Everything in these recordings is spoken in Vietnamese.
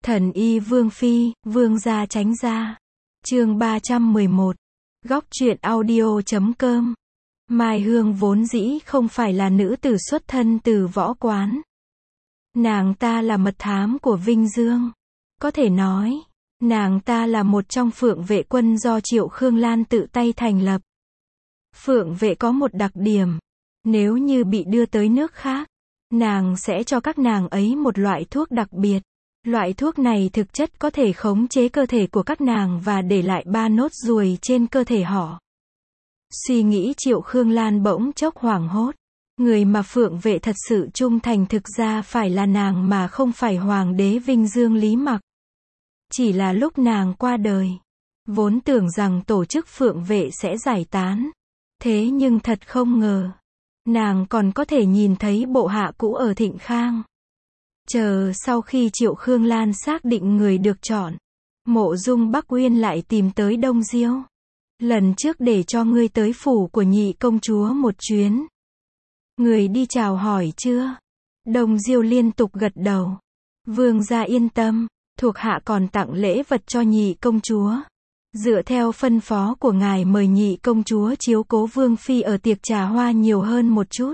Thần y Vương Phi, Vương gia tránh ra. Chương 311. Góc truyện audio.com. Mai Hương vốn dĩ không phải là nữ tử xuất thân từ võ quán. Nàng ta là mật thám của Vinh Dương. Có thể nói, nàng ta là một trong phượng vệ quân do Triệu Khương Lan tự tay thành lập. Phượng vệ có một đặc điểm, nếu như bị đưa tới nước khác, nàng sẽ cho các nàng ấy một loại thuốc đặc biệt. Loại thuốc này thực chất có thể khống chế cơ thể của các nàng và để lại 3 nốt ruồi trên cơ thể họ. Suy nghĩ Triệu Khương Lan bỗng chốc hoảng hốt. Người mà phượng vệ thật sự trung thành thực ra phải là nàng mà không phải Hoàng đế Vinh Dương Lý Mặc. Chỉ là lúc nàng qua đời, vốn tưởng rằng tổ chức phượng vệ sẽ giải tán. Thế nhưng thật không ngờ, nàng còn có thể nhìn thấy bộ hạ cũ ở Thịnh Khang. Chờ sau khi Triệu Khương Lan xác định người được chọn, Mộ Dung Bắc Uyên lại tìm tới Đông Diêu. Lần trước để cho ngươi tới phủ của nhị công chúa một chuyến. Người đi chào hỏi chưa? Đông Diêu liên tục gật đầu. Vương gia yên tâm, thuộc hạ còn tặng lễ vật cho nhị công chúa. Dựa theo phân phó của ngài mời nhị công chúa chiếu cố Vương Phi ở tiệc trà hoa nhiều hơn một chút.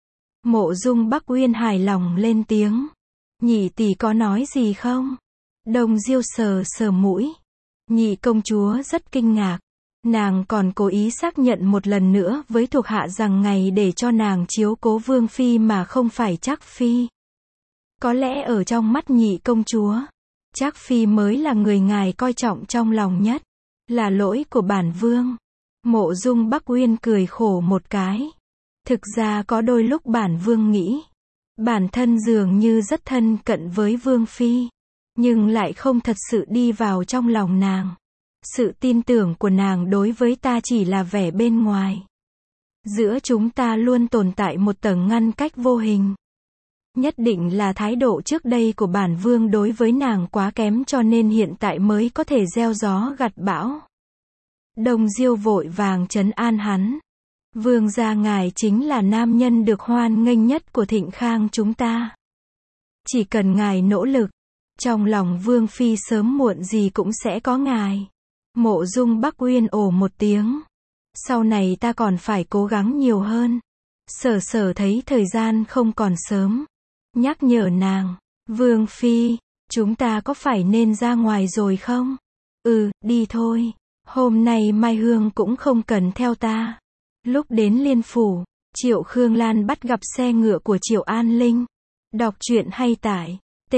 Mộ Dung Bắc Uyên hài lòng lên tiếng. Nhị tỷ có nói gì không? Đông Diêu sờ sờ mũi. Nhị công chúa rất kinh ngạc. Nàng còn cố ý xác nhận một lần nữa với thuộc hạ rằng ngày để cho nàng chiếu cố Vương Phi mà không phải Trác Phi. Có lẽ ở trong mắt nhị công chúa, Trác Phi mới là người ngài coi trọng trong lòng nhất. Là lỗi của bản vương. Mộ Dung Bắc Uyên cười khổ một cái. Thực ra có đôi lúc bản vương nghĩ, bản thân dường như rất thân cận với Vương Phi, nhưng lại không thật sự đi vào trong lòng nàng. Sự tin tưởng của nàng đối với ta chỉ là vẻ bên ngoài. Giữa chúng ta luôn tồn tại một tầng ngăn cách vô hình. Nhất định là thái độ trước đây của bản vương đối với nàng quá kém cho nên hiện tại mới có thể gieo gió gặt bão. Đông Diêu vội vàng trấn an hắn. Vương gia ngài chính là nam nhân được hoan nghênh nhất của Thịnh Khang chúng ta. Chỉ cần ngài nỗ lực, trong lòng Vương Phi sớm muộn gì cũng sẽ có ngài. Mộ Dung Bắc Uyên ồ một tiếng. Sau này ta còn phải cố gắng nhiều hơn. Sở sở thấy thời gian không còn sớm. Nhắc nhở nàng. Vương Phi, chúng ta có phải nên ra ngoài rồi không? Đi thôi. Hôm nay Mai Hương cũng không cần theo ta. Lúc đến Liên Phủ, Triệu Khương Lan bắt gặp xe ngựa của Triệu An Linh. Đọc truyện hay tải.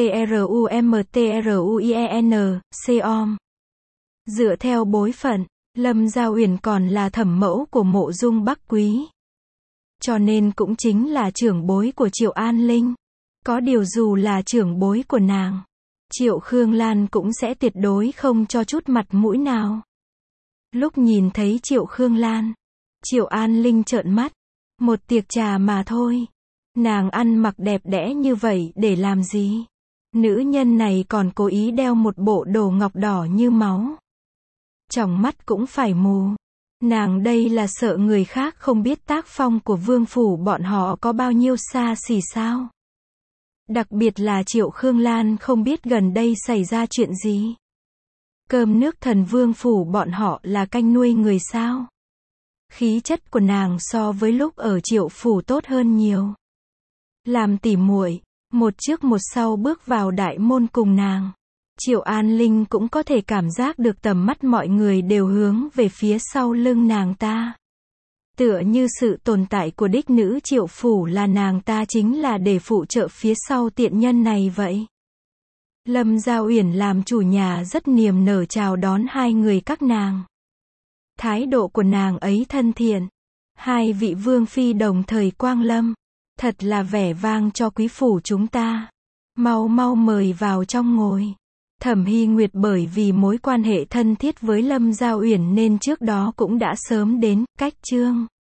trumtruien.com. Dựa theo bối phận, Lâm Gia Uyển còn là thẩm mẫu của Mộ Dung Bắc Quý. Cho nên cũng chính là trưởng bối của Triệu An Linh. Có điều dù là trưởng bối của nàng, Triệu Khương Lan cũng sẽ tuyệt đối không cho chút mặt mũi nào. Lúc nhìn thấy Triệu Khương Lan, Triệu An Linh trợn mắt. Một tiệc trà mà thôi. Nàng ăn mặc đẹp đẽ như vậy để làm gì? Nữ nhân này còn cố ý đeo một bộ đồ ngọc đỏ như máu. Tròng mắt cũng phải mù. Nàng đây là sợ người khác không biết tác phong của vương phủ bọn họ có bao nhiêu xa xỉ sao? Đặc biệt là Triệu Khương Lan không biết gần đây xảy ra chuyện gì. Cơm nước thần vương phủ bọn họ là canh nuôi người sao? Khí chất của nàng so với lúc ở Triệu phủ tốt hơn nhiều. Làm tỉ muội, một trước một sau bước vào đại môn cùng nàng. Triệu An Linh cũng có thể cảm giác được tầm mắt mọi người đều hướng về phía sau lưng nàng ta. Tựa như sự tồn tại của đích nữ Triệu phủ là nàng ta chính là để phụ trợ phía sau tiện nhân này vậy. Lâm Gia Uyển làm chủ nhà rất niềm nở chào đón hai người các nàng. Thái độ của nàng ấy thân thiện. Hai vị Vương Phi đồng thời quang lâm. Thật là vẻ vang cho quý phủ chúng ta. Mau mau mời vào trong ngồi. Thẩm Hy Nguyệt bởi vì mối quan hệ thân thiết với Lâm Gia Uyển nên trước đó cũng đã sớm đến, cách chương.